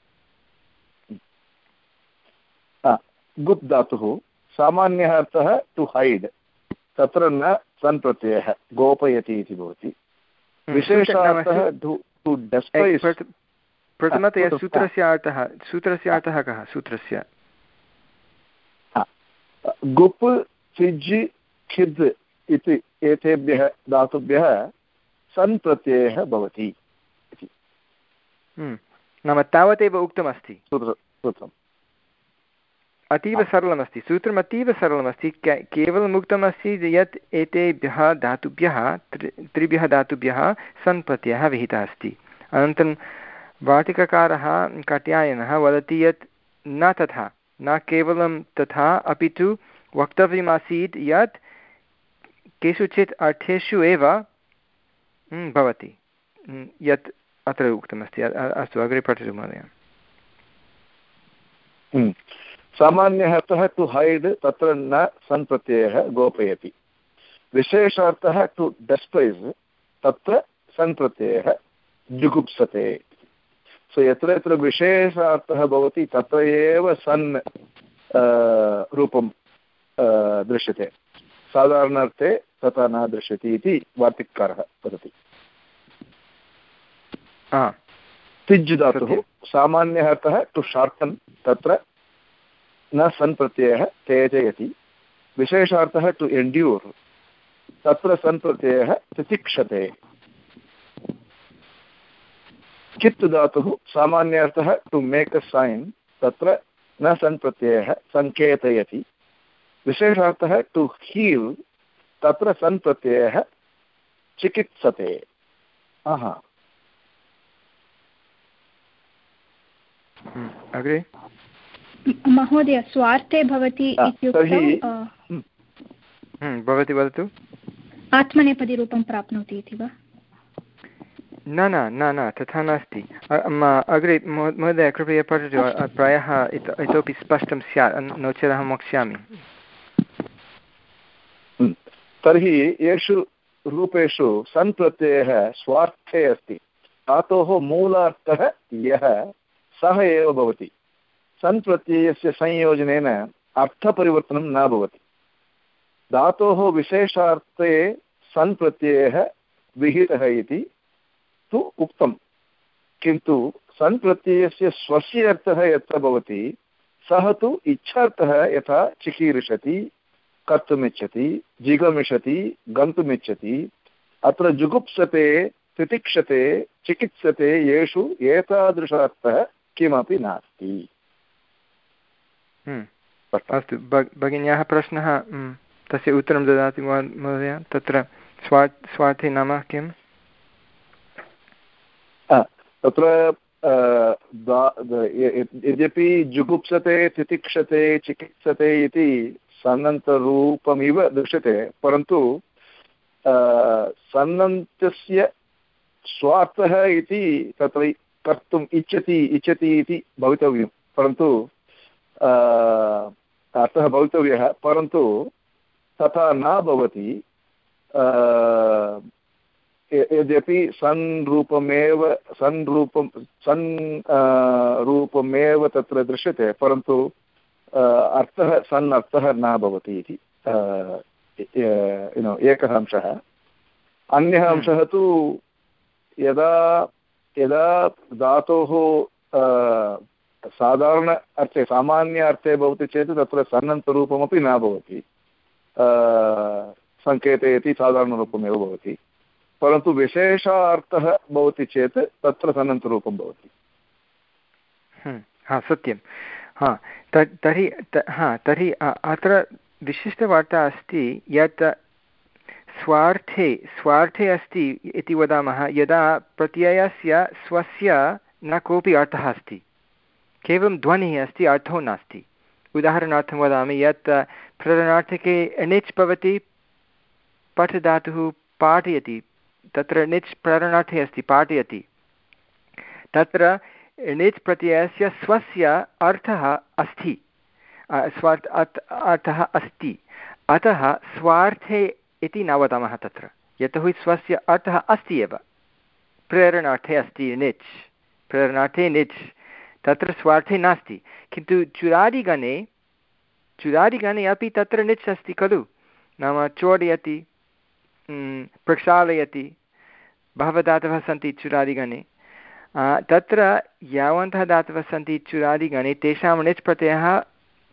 गुप् धातुः सामान्यः अर्थः टु हैड्, तत्र न सन् प्रत्ययः गोपयति इति भवति। विशेषार्थः टु डेस्पैस्। प्रथमतया सूत्रस्य अर्थः सूत्रस्य अर्थः कः? सूत्रस्य गुप् तिज् खिद् इति एतेभ्यः धातुभ्यः सन् प्रत्ययः भवति इति। नाम तावदेव उक्तमस्ति। सूत्रम् अतीव सरलमस्ति, सूत्रम् अतीव सरलमस्ति। केवलम् उक्तमस्ति यत् एतेभ्यः धातुभ्यः त्रिभ्यः धातुभ्यः सन् प्रत्ययः विहितः अस्ति। अनन्तरं वार्तिककारः कात्यायनः वदति यत् न तथा, न केवलं तथा, अपि तु वक्तव्यमासीत् यत् केषुचित् अर्थेषु एव भवति यत् अत्र उक्तमस्ति। अस्तु, अग्रे पठतु महोदय। सामान्यः अर्थः टु हैड्, तत्र न सन् प्रत्ययः गोपयति। विशेषार्थः टु डेस्प्रैस्, तत्र सन् प्रत्ययः जुगुप्सते। सो यत्र यत्र विशेषार्थः भवति तत्र एव सन् रूपं दृश्यते, साधारणार्थे तथा न दृश्यते इति वार्तिककारः वदति। तिज् धातुः सामान्यः अर्थः टु शार्टन्, तत्र न सन् प्रत्ययः तेजयति। विशेषार्थः टु एण्ड्यूर्, तत्र सन् प्रत्ययः तितिक्षते। कित् धातुः सामान्यार्थः टु मेक् अ सैन्, तत्र न सन् प्रत्ययः सङ्केतयति। विशेषार्थः टु हील्, तत्र सन् प्रत्ययः चिकित्सते। आहा, अग्रे महोदय स्वार्थे भवति इत्युक्तौ भवती वदतु। आत्मनेपदीरूपं प्राप्नोति इति वा? न न न न तथा नास्ति। अग्रे महोदय कृपया पठतु, प्रायः इतोपि स्पष्टं स्यात्, नो चेत् अहं वक्ष्यामि। तर्हि येषु रूपेषु सन् प्रत्ययः स्वार्थे अस्ति, धातोः मूलार्थः यः सः एव भवति। सन् प्रत्ययस्य संयोजनेन अर्थपरिवर्तनं न भवति। धातोः विशेषार्थे सन् प्रत्ययः विहितः इति तु उक्तं, किन्तु सन् प्रत्ययस्य स्वस्य अर्थः यत्र भवति सः तु इच्छार्थः, यथा चिकीर्षति, कर्तुमिच्छति, जिगमिषति, गन्तुमिच्छति। अत्र जुगुप्सते, तितिक्षते, चिकित्सते, येषु एतादृशार्थः किमपि नास्ति। अस्तु, भगिन्याः प्रश्नः, तस्य उत्तरं ददाति महोदय। तत्र स्वार्थ स्वार्थे नाम किम्? तत्र यद्यपि जुगुप्सते, तितिक्षते, चिकित्सते इति सन्नन्तरूपमिव दृश्यते, परन्तु सन्नन्तस्य स्वार्थः इति तत्र कर्तुम् इच्छति इच्छति इति भवितव्यं, परन्तु अर्थः भवितव्यः, परन्तु तथा न भवति। यद्यपि सन् रूपमेव सन् रूपं सन् रूपमेव तत्र दृश्यते, परन्तु अर्थः सन् अर्थः न भवति इति युनो एकः अंशः। अन्यः अंशः तु यदा यदा धातोः साधारण अर्थे सामान्य अर्थे भवति चेत् तत्र सन्नन्तरूपमपि न भवति, सङ्केतयति साधारणरूपमेव भवति, परन्तु विशेषार्थः भवति चेत् तत्र सन्नन्तरूपं भवति। हा, सत्यं। हा, तर्हि हा तर्हि अत्र विशिष्टवार्ता अस्ति यत् स्वार्थे स्वार्थे अस्ति इति वदामः यदा प्रत्ययस्य स्वस्य न कोऽपि अर्थः अस्ति, केवलं ध्वनिः अस्ति, अर्थो नास्ति। उदाहरणार्थं वदामि यत् प्ररणार्थके णिच् भवति, पठ धातुः पाठयति, तत्र णिच् प्ररणार्थे अस्ति, पाठयति। तत्र णिच् प्रत्ययस्य स्वस्य अर्थः अस्ति, स्वार्थ अर्थः अस्ति, अतः स्वार्थे इति न वदामः तत्र, यतोहि स्वस्य अर्थः अस्ति एव। प्रेरणार्थे अस्ति णिच्, प्रेरणार्थे णिच्, तत्र स्वार्थे नास्ति। किन्तु चुरादिगणे चुरादिगणे अपि तत्र णिच् अस्ति खलु, नाम चोदयति, प्रक्षालयति, बहवः धातवः सन्ति चुरादिगणे। तत्र यावन्तः धातवः सन्ति चुरादिगणे तेषां णिच् प्रत्ययः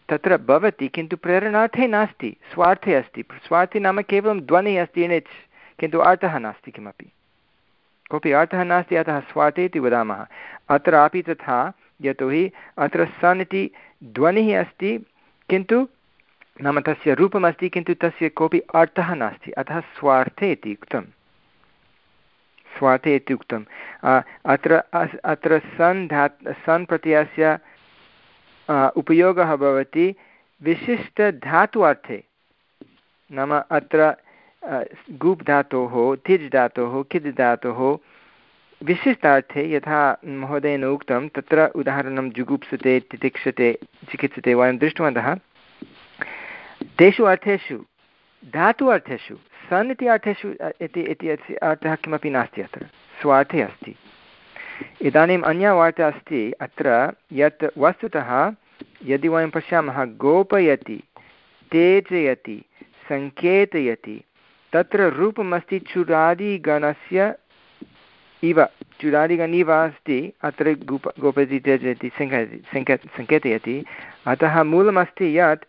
तत्र भवति किन्तु प्रेरणार्थे नास्ति, स्वार्थे अस्ति। स्वार्थे नाम केवलं ध्वनिः अस्ति णिच्, किन्तु अर्थः नास्ति, किमपि कोऽपि अर्थः नास्ति, अतः स्वार्थे इति वदामः। अत्रापि तथा, यतोहि अत्र सन् इति ध्वनिः अस्ति किन्तु नाम तस्य रूपमस्ति किन्तु तस्य कोऽपि अर्थः नास्ति, अतः स्वार्थे इति उक्तं, स्वार्थे इति उक्तम्। अत्र अत्र सन् धा सन् प्रत्ययस्य उपयोगः भवति विशिष्टधातु अर्थे, नाम अत्र गुप् धातोः, तिज् धातोः, किद् धातोः विशिष्टार्थे, यथा महोदयेन उक्तं, तत्र उदाहरणं जुगुप्सते, तितिक्षते, चिकित्सते वयं दृष्टवन्तः। तेषु अर्थेषु धातु अर्थेषु सन् इति अर्थेषु इति इति अर्थः किमपि नास्ति, अत्र स्वार्थे अस्ति। इदानीम् अन्या वार्ता अस्ति अत्र, यत् वस्तुतः यदि वयं पश्यामः, गोपयति, तेजयति, सङ्केतयति, तत्र रूपमस्ति चुरादिगणस्य इव, चुरादिगण इव अस्ति अत्र गोप गोपयति, तेजयति, सङ्केतयति, सङ्के सङ्केतयति। अतः मूलमस्ति यत्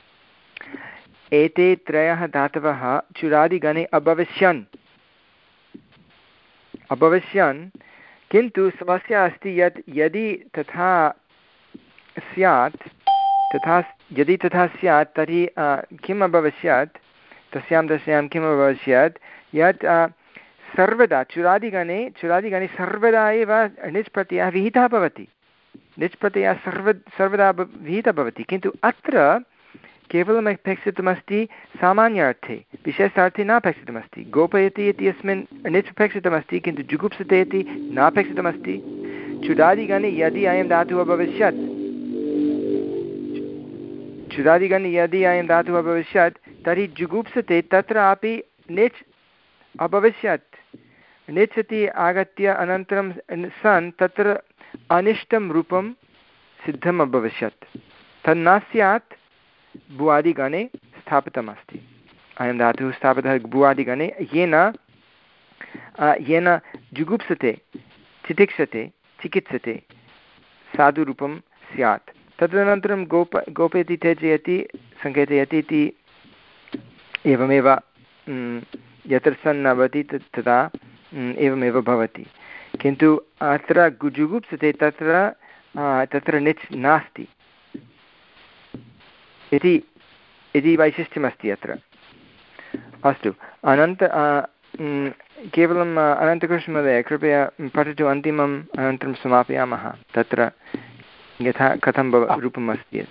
एते त्रयः धातवः चुरादिगणे अभविष्यन् अभविष्यन् किन्तु समस्या अस्ति यत् यदि तथा स्यात् तथा यदि तथा स्यात् तर्हि किम् अभविष्यत्, तस्यां दशायां किम् अभविष्यत्, यत् सर्वदा चुरादिगणे चुरादिगणे सर्वदा एव णिच् प्रत्ययः विहितः भवति, णिच् प्रत्ययः सर्व सर्वदा विहितः भवति, किन्तु अत्र केवलम् अपेक्षितमस्ति सामान्यार्थे, विशेषार्थे न अपेक्षितमस्ति। गोपयति इति अस्मिन् णिच् अपेक्षितमस्ति किन्तु जुगुप्सते इति नापेक्षितमस्ति। चुरादिगणे यदि अयं धातुः अभविष्यत् चुरादिगणे यदि अयं धातुः अभविष्यत् तर्हि जुगुप्सते तत्रापि णिच् अभविष्यत्। णिच् इति आगत्य अनन्तरं सन् तत्र अनिष्टं रूपं सिद्धम् अभविष्यत्, तन्न स्यात्। भुवादिगणे स्थापितमस्ति अयं धातुः, स्थापितः भुवादिगणे, येन येन जुगुप्सते, चितिक्षते, चिकित्सते साधुरूपं स्यात्। तदनन्तरं गोप गोपयति, त्यजयति, सङ्केतयति इति एवमेव यत्र सन् न भवति तदा एवमेव भवति, किन्तु अत्र जुगुप्सते तत्र तत्र णिच् नास्ति इति इति वैशिष्ट्यमस्ति अत्र। अस्तु, अनन्त केवलम् अनन्तकृष्णमहोदय कृपया पठतु अन्तिमम्, अनन्तरं समापयामः। तत्र यथा कथं भव रूपम् अस्ति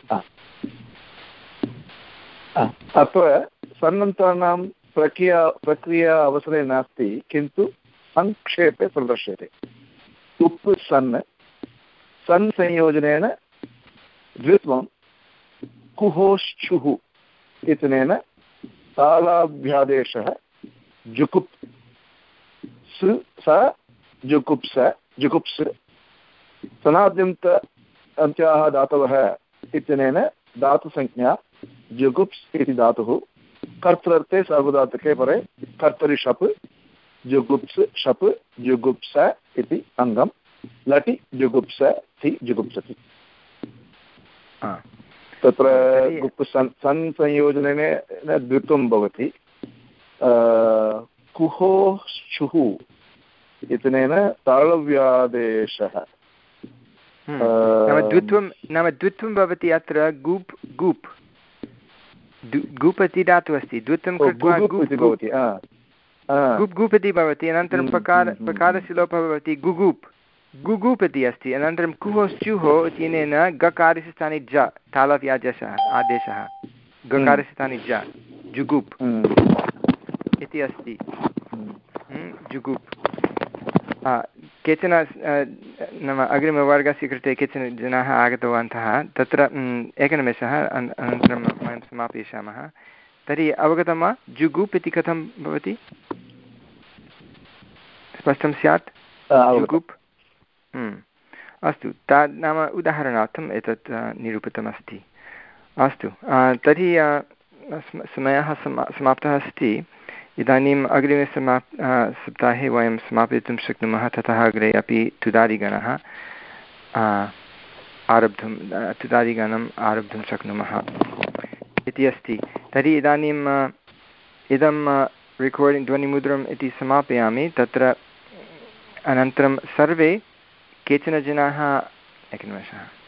अत्र सन्नन्तानां प्रक्रिया प्रक्रिया अवसरे नास्ति, किन्तु संक्षेपे प्रदर्श्यते। उप् सन् सन् संयोजनेन द्वित्वं कुहोश्चुः इत्यनेन तालाभ्यादेशः जुकुप् स स जुकुप्स जुकुप्स् सनाद्यन्त अन्त्याः धातवः इत्यनेन धातुसंज्ञा जुगुप्स् इति धातुः कर्तृर्थे सार्वधातुके परे कर्तरि शप् जुगुप्स् शप् जुगुप्स इति अङ्गं लटि जुगुप्स ति जुगुप्सति। तत्र गुप् सन् सन् संयोजनेन द्वित्वं भवति। कुहोश्चुः इत्यनेन तालव्यादेशः नाम द्वित्वं नाम द्वित्वं भवति अत्र गुप् गुप् गुप् इति धातुः अस्ति, द्वित्वं कृत्वा गुप् गुप् इति भवति, अनन्तरं पकार पकारस्य लोपः भवति गुगुप् गुगुप् इति अस्ति, अनन्तरं कुहोश्चुः इत्यनेन गकारस्य स्थाने ज तालव्यादेशः आदेशः, गकारस्य स्थाने ज जुगुप् इति अस्ति, जुगुप्। केचन नाम अग्रिमवर्गस्य कृते केचन जनाः आगतवन्तः, तत्र एकनिमेषः अनन्तरं वयं समापयिष्यामः। तर्हि अवगतं वा जुगुप् इति कथं भवति? स्पष्टं स्यात् जुगुप्? अस्तु, ता नाम उदाहरणार्थम् एतत् निरूपितमस्ति। अस्तु, तर्हि समयः समा समाप्तः अस्ति। इदानीम् अग्रिमे समाप् सप्ताहे वयं समापयितुं शक्नुमः, ततः अग्रे अपि तुदादिगणः आरब्धुं तुदादिगणम् आरब्धुं शक्नुमः इति अस्ति। तर्हि इदानीम् इदं रेकार्डिङ्ग् ध्वनिमुद्रम् इति समापयामि। तत्र अनन्तरं सर्वे केचन जनाः एकनिमेषः